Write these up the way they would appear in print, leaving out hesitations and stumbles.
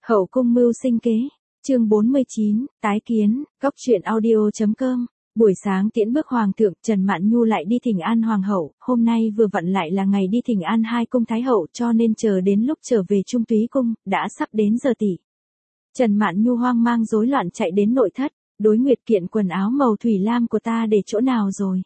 Hậu cung mưu sinh kế, chương 49, tái kiến, góc truyện audio.com. Buổi sáng tiễn bước hoàng thượng, Trần Mạn Nhu lại đi thỉnh an hoàng hậu, hôm nay vừa vặn lại là ngày đi thỉnh an hai cung thái hậu, cho nên chờ đến lúc trở về Trung Túy cung, đã sắp đến giờ tỷ. Trần Mạn Nhu hoang mang rối loạn chạy đến nội thất, Đối Nguyệt kiện quần áo màu thủy lam của ta để chỗ nào rồi?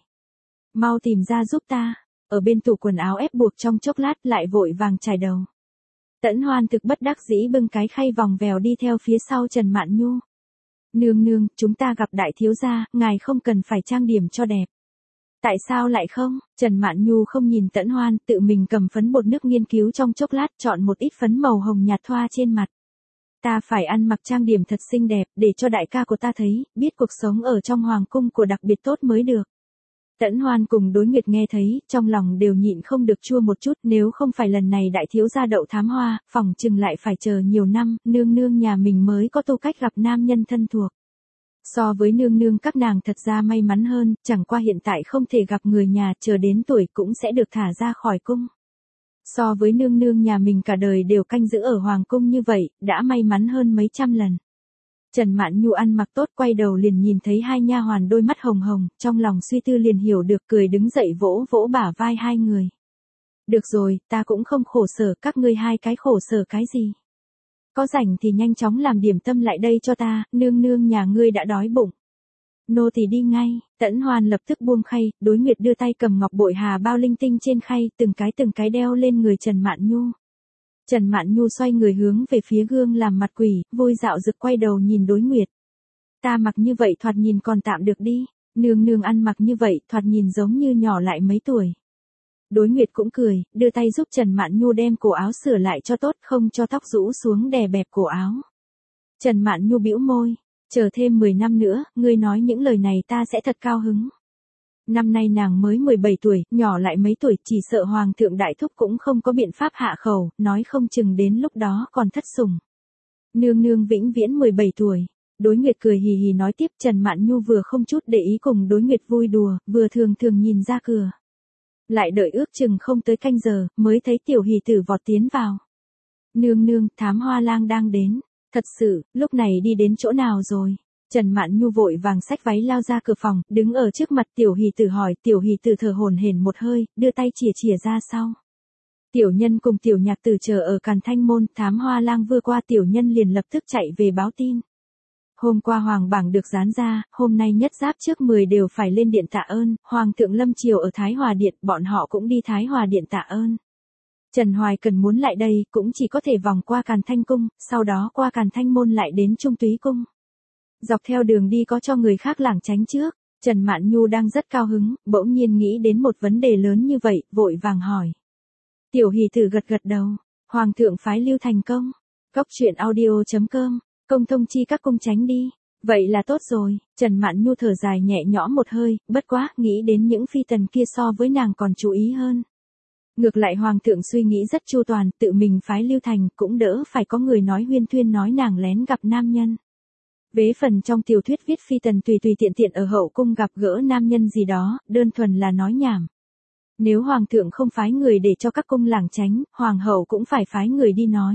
Mau tìm ra giúp ta. Ở bên tủ quần áo ép buộc trong chốc lát lại vội vàng chải đầu. Tẫn Hoan thực bất đắc dĩ bưng cái khay vòng vèo đi theo phía sau Trần Mạn Nhu. Nương nương, chúng ta gặp đại thiếu gia, ngài không cần phải trang điểm cho đẹp. Tại sao lại không? Trần Mạn Nhu không nhìn Tẫn Hoan, tự mình cầm phấn bột nước nghiên cứu trong chốc lát, chọn một ít phấn màu hồng nhạt thoa trên mặt. Ta phải ăn mặc trang điểm thật xinh đẹp, để cho đại ca của ta thấy, biết cuộc sống ở trong hoàng cung của đặc biệt tốt mới được. Tẫn Hoan cùng Đối Nguyệt nghe thấy, trong lòng đều nhịn không được chua một chút, nếu không phải lần này đại thiếu gia đậu thám hoa, phỏng chừng lại phải chờ nhiều năm, nương nương nhà mình mới có tư cách gặp nam nhân thân thuộc. So với nương nương các nàng thật ra may mắn hơn, chẳng qua hiện tại không thể gặp người nhà, chờ đến tuổi cũng sẽ được thả ra khỏi cung. So với nương nương nhà mình cả đời đều canh giữ ở hoàng cung như vậy, đã may mắn hơn mấy trăm lần. Trần Mạn Nhu ăn mặc tốt, quay đầu liền nhìn thấy hai nha hoàn đôi mắt hồng hồng, trong lòng suy tư liền hiểu được, cười đứng dậy vỗ vỗ bả vai hai người. Được rồi, ta cũng không khổ sở, các ngươi hai cái khổ sở cái gì? Có rảnh thì nhanh chóng làm điểm tâm lại đây cho ta, nương nương nhà ngươi đã đói bụng. Nô tỳ đi ngay. Tẫn Hoan lập tức buông khay, Đối Nguyệt đưa tay cầm ngọc bội hà bao linh tinh trên khay, từng cái đeo lên người Trần Mạn Nhu. Trần Mạn Nhu xoay người hướng về phía gương làm mặt quỷ, vui dạo rực quay đầu nhìn Đối Nguyệt. Ta mặc như vậy thoạt nhìn còn tạm được đi, nương nương ăn mặc như vậy thoạt nhìn giống như nhỏ lại mấy tuổi. Đối Nguyệt cũng cười, đưa tay giúp Trần Mạn Nhu đem cổ áo sửa lại cho tốt, không cho tóc rũ xuống đè bẹp cổ áo. Trần Mạn Nhu bĩu môi, chờ thêm 10 năm nữa, ngươi nói những lời này ta sẽ thật cao hứng. Năm nay nàng mới 17 tuổi, nhỏ lại mấy tuổi, chỉ sợ hoàng thượng đại thúc cũng không có biện pháp hạ khẩu, nói không chừng đến lúc đó còn thất sủng. Nương nương vĩnh viễn 17 tuổi. Đối Nguyệt cười hì hì nói tiếp, Trần Mạn Nhu vừa không chút để ý cùng Đối Nguyệt vui đùa, vừa thường nhìn ra cửa. Lại đợi ước chừng không tới canh giờ, mới thấy tiểu hỷ tử vọt tiến vào. Nương nương, thám hoa lang đang đến. Thật sự, lúc này đi đến chỗ nào rồi? Trần Mạn Nhu vội vàng xách váy lao ra cửa phòng, đứng ở trước mặt tiểu hỷ tử hỏi, tiểu hỷ tử thở hổn hển một hơi, đưa tay chìa ra sau. Tiểu nhân cùng tiểu nhạc tử chờ ở Càn Thanh môn, thám hoa lang vừa qua, tiểu nhân liền lập tức chạy về báo tin. Hôm qua hoàng bảng được dán ra, hôm nay nhất giáp trước 10 đều phải lên điện tạ ơn, hoàng thượng lâm triều ở Thái Hòa điện, bọn họ cũng đi Thái Hòa điện tạ ơn. Trần Hoài Cần muốn lại đây, cũng chỉ có thể vòng qua Càn Thanh cung, sau đó qua Càn Thanh môn lại đến Trung Túy cung. Dọc theo đường đi có cho người khác lảng tránh trước. Trần Mạn Nhu đang rất cao hứng, bỗng nhiên nghĩ đến một vấn đề lớn như vậy, vội vàng hỏi. Tiểu hỷ tử gật đầu, hoàng thượng phái lưu thành công. Góc truyện audio.com, công thông chi các cung tránh đi. Vậy là tốt rồi. Trần Mạn Nhu thở dài nhẹ nhõm một hơi, bất quá, nghĩ đến những phi tần kia so với nàng còn chú ý hơn. Ngược lại hoàng thượng suy nghĩ rất chu toàn, tự mình phái lưu thành, cũng đỡ phải có người nói huyên thuyên nói nàng lén gặp nam nhân. Vế phần trong tiểu thuyết viết phi tần tùy tiện ở hậu cung gặp gỡ nam nhân gì đó, đơn thuần là nói nhảm. Nếu hoàng thượng không phái người để cho các cung lảng tránh, hoàng hậu cũng phải phái người đi nói.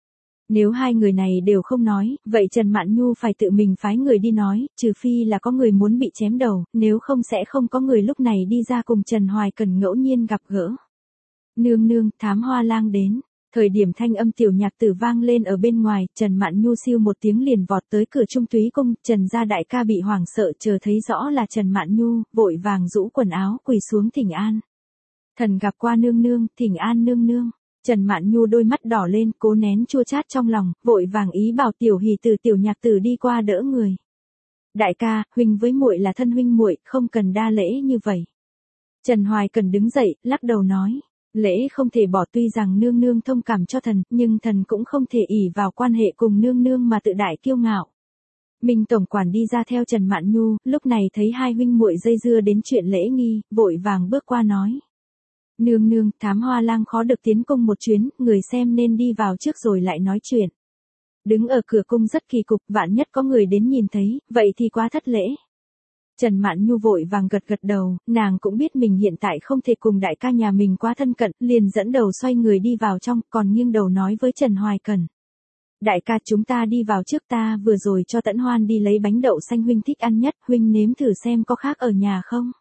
Nếu hai người này đều không nói, vậy Trần Mạn Nhu phải tự mình phái người đi nói, trừ phi là có người muốn bị chém đầu, nếu không sẽ không có người lúc này đi ra cùng Trần Hoài Cần ngẫu nhiên gặp gỡ. Nương nương, thám hoa lang đến. Thời điểm thanh âm tiểu nhạc tử vang lên ở bên ngoài, Trần Mạn Nhu siêu một tiếng liền vọt tới cửa Trung Túy cung, Trần gia đại ca bị hoảng sợ, chờ thấy rõ là Trần Mạn Nhu, vội vàng rũ quần áo quỳ xuống thỉnh an. Thần gặp qua nương nương, thỉnh an nương nương. Trần Mạn Nhu đôi mắt đỏ lên, cố nén chua chát trong lòng, vội vàng ý bảo tiểu hỷ tử tiểu nhạc tử đi qua đỡ người. Đại ca, huynh với muội là thân huynh muội, không cần đa lễ như vậy. Trần Hoài Cần đứng dậy, lắc đầu nói. Lễ không thể bỏ, tuy rằng nương nương thông cảm cho thần, nhưng thần cũng không thể ỷ vào quan hệ cùng nương nương mà tự đại kiêu ngạo. Minh tổng quản đi ra theo Trần Mạn Nhu, lúc này thấy hai huynh muội dây dưa đến chuyện lễ nghi, vội vàng bước qua nói. Nương nương, thám hoa lang khó được tiến cung một chuyến, người xem nên đi vào trước rồi lại nói chuyện. Đứng ở cửa cung rất kỳ cục, vạn nhất có người đến nhìn thấy, vậy thì quá thất lễ. Trần Mạn Nhu vội vàng gật đầu, nàng cũng biết mình hiện tại không thể cùng đại ca nhà mình quá thân cận, liền dẫn đầu xoay người đi vào trong, còn nghiêng đầu nói với Trần Hoài Cần. Đại ca chúng ta đi vào trước, ta vừa rồi cho Tẫn Hoan đi lấy bánh đậu xanh huynh thích ăn nhất, huynh nếm thử xem có khác ở nhà không.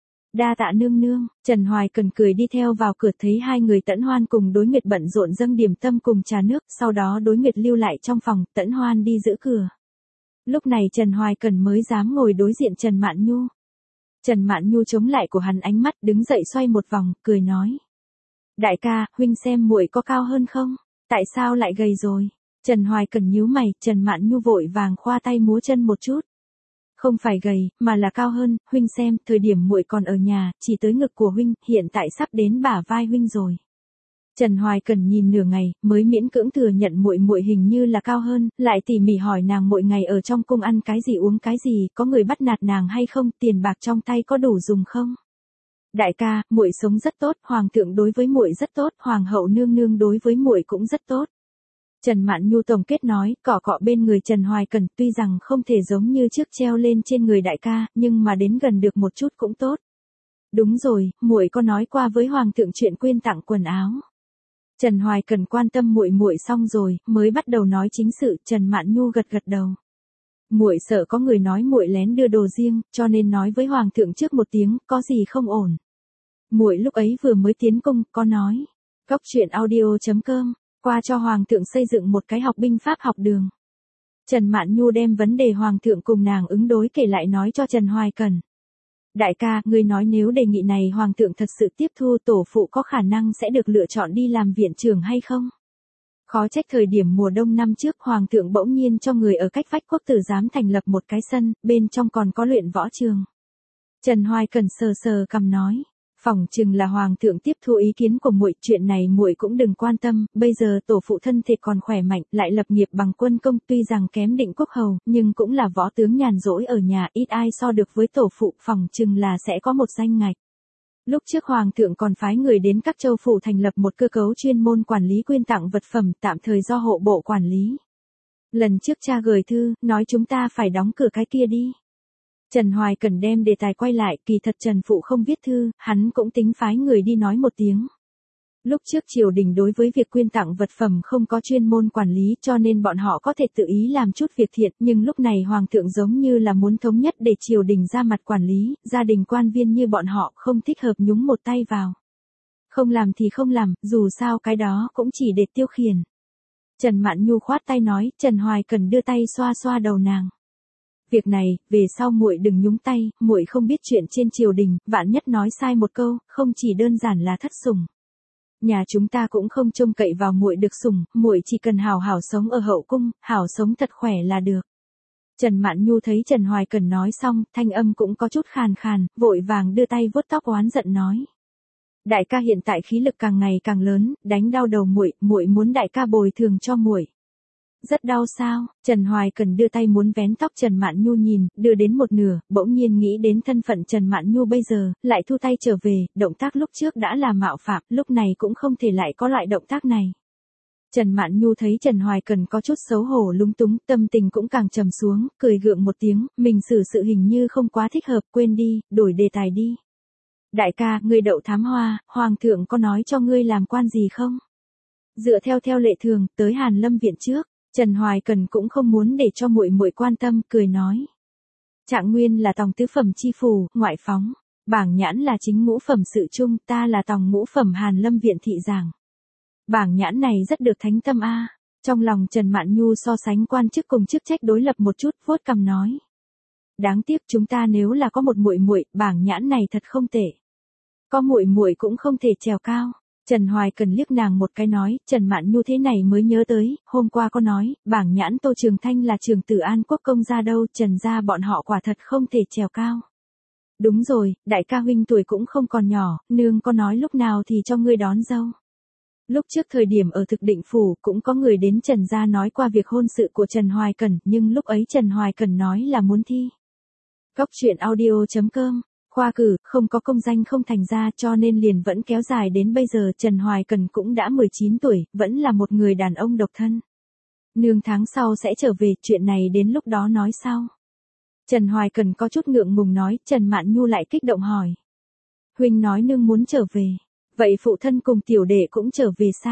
Đa tạ nương nương. Trần Hoài Cần cười đi theo vào cửa, thấy hai người Tẫn Hoan cùng Đối Nguyệt bận rộn dâng điểm tâm cùng trà nước, sau đó Đối Nguyệt lưu lại trong phòng, Tẫn Hoan đi giữ cửa. Lúc này Trần Hoài Cần mới dám ngồi đối diện Trần Mạn Nhu. Trần Mạn Nhu chống lại của hắn ánh mắt, đứng dậy xoay một vòng, cười nói: Đại ca, huynh xem muội có cao hơn không? Tại sao lại gầy rồi? Trần Hoài Cần nhíu mày, Trần Mạn Nhu vội vàng khoa tay múa chân một chút. Không phải gầy, mà là cao hơn, huynh xem, thời điểm muội còn ở nhà, chỉ tới ngực của huynh, hiện tại sắp đến bả vai huynh rồi. Trần Hoài Cần nhìn nửa ngày, mới miễn cưỡng thừa nhận muội muội hình như là cao hơn, lại tỉ mỉ hỏi nàng mỗi ngày ở trong cung ăn cái gì uống cái gì, có người bắt nạt nàng hay không, tiền bạc trong tay có đủ dùng không? Đại ca, muội sống rất tốt, hoàng thượng đối với muội rất tốt, hoàng hậu nương nương đối với muội cũng rất tốt. Trần Mạn Nhu tổng kết nói, cọ cọ bên người Trần Hoài Cần, tuy rằng không thể giống như trước treo lên trên người đại ca, nhưng mà đến gần được một chút cũng tốt. Đúng rồi, muội có nói qua với hoàng thượng chuyện quyên tặng quần áo. Trần Hoài Cần quan tâm muội muội xong rồi, mới bắt đầu nói chính sự, Trần Mạn Nhu gật gật đầu. Muội sợ có người nói muội lén đưa đồ riêng, cho nên nói với hoàng thượng trước một tiếng, có gì không ổn. Muội lúc ấy vừa mới tiến cung, có nói. Góc truyện audio.com, qua cho hoàng thượng xây dựng một cái học binh pháp học đường. Trần Mạn Nhu đem vấn đề hoàng thượng cùng nàng ứng đối kể lại nói cho Trần Hoài Cần. Đại ca, ngươi nói nếu đề nghị này hoàng thượng thật sự tiếp thu, tổ phụ có khả năng sẽ được lựa chọn đi làm viện trưởng hay không? Khó trách thời điểm mùa đông năm trước hoàng thượng bỗng nhiên cho người ở cách vách Quốc tử giám thành lập một cái sân, bên trong còn có luyện võ trường. Trần Hoài Cần sờ sờ cằm nói, phỏng chừng là hoàng thượng tiếp thu ý kiến của muội, chuyện này muội cũng đừng quan tâm, bây giờ tổ phụ thân thể còn khỏe mạnh, lại lập nghiệp bằng quân công, tuy rằng kém Định Quốc hầu, nhưng cũng là võ tướng nhàn rỗi ở nhà, ít ai so được với tổ phụ, phỏng chừng là sẽ có một danh ngạch. Lúc trước hoàng thượng còn phái người đến các châu phủ thành lập một cơ cấu chuyên môn quản lý quyên tặng vật phẩm, tạm thời do hộ bộ quản lý. Lần trước cha gửi thư, nói chúng ta phải đóng cửa cái kia đi. Trần Hoài Cần đem đề tài quay lại, kỳ thật Trần Phụ không viết thư, hắn cũng tính phái người đi nói một tiếng. Lúc trước triều đình đối với việc quyên tặng vật phẩm không có chuyên môn quản lý, cho nên bọn họ có thể tự ý làm chút việc thiện, nhưng lúc này hoàng thượng giống như là muốn thống nhất để triều đình ra mặt quản lý, gia đình quan viên như bọn họ không thích hợp nhúng một tay vào. Không làm thì không làm, dù sao cái đó cũng chỉ để tiêu khiển. Trần Mạn Nhu khoát tay nói, Trần Hoài Cần đưa tay xoa xoa đầu nàng. Việc này, về sau muội đừng nhúng tay, muội không biết chuyện trên triều đình, vạn nhất nói sai một câu, không chỉ đơn giản là thất sủng. Nhà chúng ta cũng không trông cậy vào muội được sủng, muội chỉ cần hảo hảo sống ở hậu cung, hảo sống thật khỏe là được. Trần Mạn Nhu thấy Trần Hoài Cần nói xong, thanh âm cũng có chút khàn khàn, vội vàng đưa tay vuốt tóc oán giận nói. Đại ca hiện tại khí lực càng ngày càng lớn, đánh đau đầu muội, muội muốn đại ca bồi thường cho muội. Rất đau sao? Trần Hoài Cần đưa tay muốn vén tóc Trần Mạn Nhu nhìn, đưa đến một nửa, bỗng nhiên nghĩ đến thân phận Trần Mạn Nhu bây giờ, lại thu tay trở về, động tác lúc trước đã là mạo phạm, lúc này cũng không thể lại có loại động tác này. Trần Mạn Nhu thấy Trần Hoài Cần có chút xấu hổ lúng túng, tâm tình cũng càng trầm xuống, cười gượng một tiếng, mình xử sự hình như không quá thích hợp, quên đi, đổi đề tài đi. Đại ca, ngươi đậu thám hoa, hoàng thượng có nói cho ngươi làm quan gì không? Dựa theo lệ thường, tới Hàn Lâm viện trước. Trần Hoài Cần cũng không muốn để cho muội muội quan tâm, cười nói. Trạng nguyên là tòng tứ phẩm chi phủ, ngoại phóng. Bảng nhãn là chính ngũ phẩm sự trung, ta là tòng ngũ phẩm Hàn Lâm viện thị giảng. Bảng nhãn này rất được thánh tâm a. Trong lòng Trần Mạn Nhu so sánh quan chức cùng chức trách đối lập một chút, vuốt cằm nói. Đáng tiếc chúng ta nếu là có một muội muội, bảng nhãn này thật không tệ. Có muội muội cũng không thể trèo cao. Trần Hoài Cần liếc nàng một cái nói, Trần Mạn Nhu thế này mới nhớ tới, hôm qua có nói, bảng nhãn Tô Trường Thanh là trường tử An Quốc công gia đâu, Trần gia bọn họ quả thật không thể trèo cao. Đúng rồi, đại ca huynh tuổi cũng không còn nhỏ, nương có nói lúc nào thì cho ngươi đón dâu. Lúc trước thời điểm ở thực định phủ cũng có người đến Trần gia nói qua việc hôn sự của Trần Hoài Cần, nhưng lúc ấy Trần Hoài Cần nói là muốn thi. Góc truyện audio.com, khoa cử, không có công danh không thành ra cho nên liền vẫn kéo dài đến bây giờ. Trần Hoài Cần cũng đã 19 tuổi, vẫn là một người đàn ông độc thân. Nương tháng sau sẽ trở về, chuyện này đến lúc đó nói sau. Trần Hoài Cần có chút ngượng ngùng nói, Trần Mạn Nhu lại kích động hỏi. Huynh nói nương muốn trở về, vậy phụ thân cùng tiểu đệ cũng trở về sao?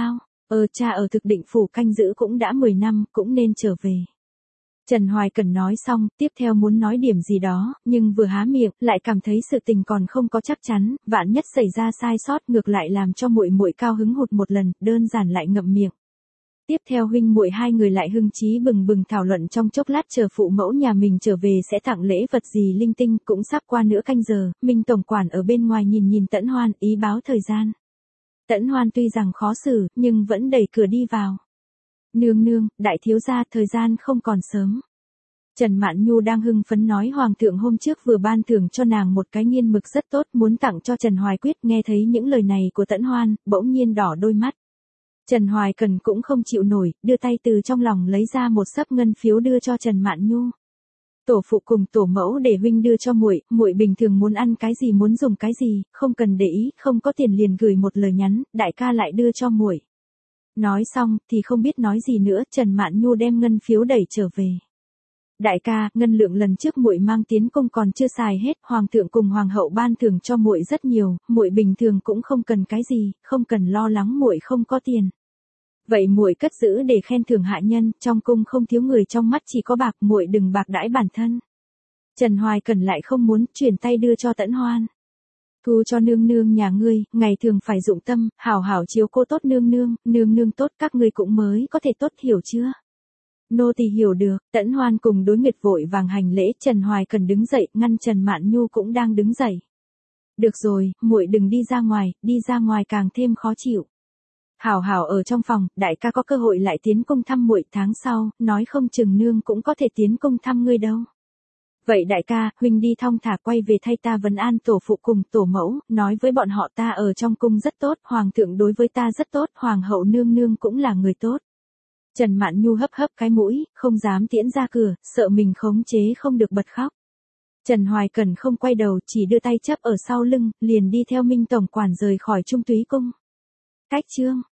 Cha ở thực định phủ canh giữ cũng đã 10 năm, cũng nên trở về. Trần Hoài Cẩn nói xong, tiếp theo muốn nói điểm gì đó, nhưng vừa há miệng, lại cảm thấy sự tình còn không có chắc chắn, vạn nhất xảy ra sai sót ngược lại làm cho muội muội cao hứng hụt một lần, đơn giản lại ngậm miệng. Tiếp theo huynh muội hai người lại hưng chí bừng bừng thảo luận trong chốc lát chờ phụ mẫu nhà mình trở về sẽ tặng lễ vật gì linh tinh, cũng sắp qua nửa canh giờ, Minh tổng quản ở bên ngoài nhìn nhìn Tẫn Hoan, ý báo thời gian. Tẫn Hoan tuy rằng khó xử, nhưng vẫn đẩy cửa đi vào. Nương nương, đại thiếu gia, thời gian không còn sớm. Trần Mạn Nhu đang hưng phấn nói hoàng thượng hôm trước vừa ban thưởng cho nàng một cái nghiên mực rất tốt muốn tặng cho Trần Hoài Quyết, nghe thấy những lời này của Tẫn Hoan, bỗng nhiên đỏ đôi mắt. Trần Hoài Cần cũng không chịu nổi, đưa tay từ trong lòng lấy ra một xấp ngân phiếu đưa cho Trần Mạn Nhu. Tổ phụ cùng tổ mẫu để huynh đưa cho muội, muội bình thường muốn ăn cái gì muốn dùng cái gì, không cần để ý, không có tiền liền gửi một lời nhắn, đại ca lại đưa cho muội. Nói xong thì không biết nói gì nữa, Trần Mạn Nhu đem ngân phiếu đẩy trở về. Đại ca, ngân lượng lần trước muội mang tiến công còn chưa xài hết, hoàng thượng cùng hoàng hậu ban thưởng cho muội rất nhiều, muội bình thường cũng không cần cái gì, không cần lo lắng muội không có tiền. Vậy muội cất giữ để khen thưởng hạ nhân, trong cung không thiếu người trong mắt chỉ có bạc, muội đừng bạc đãi bản thân. Trần Hoài Cẩn lại không muốn, chuyển tay đưa cho Tẫn Hoan. Thu cho nương nương nhà ngươi, ngày thường phải dụng tâm, hảo hảo chiếu cô tốt nương nương tốt các ngươi cũng mới có thể tốt, hiểu chưa? Nô tỳ hiểu được. Tẫn Hoan cùng Đối Nguyệt vội vàng hành lễ, Trần Hoài Cần đứng dậy, ngăn Trần Mạn Nhu cũng đang đứng dậy. Được rồi, muội đừng đi ra ngoài càng thêm khó chịu. Hảo hảo ở trong phòng, đại ca có cơ hội lại tiến công thăm muội, tháng sau, nói không chừng nương cũng có thể tiến công thăm ngươi đâu. Vậy đại ca, huynh đi thong thả quay về thay ta vấn an tổ phụ cùng tổ mẫu, nói với bọn họ ta ở trong cung rất tốt, hoàng thượng đối với ta rất tốt, hoàng hậu nương cũng là người tốt. Trần Mạn Nhu hấp hấp cái mũi, không dám tiễn ra cửa, sợ mình khống chế không được bật khóc. Trần Hoài Cẩn không quay đầu, chỉ đưa tay chấp ở sau lưng, liền đi theo Minh tổng quản rời khỏi Trung Túy cung. Cách chương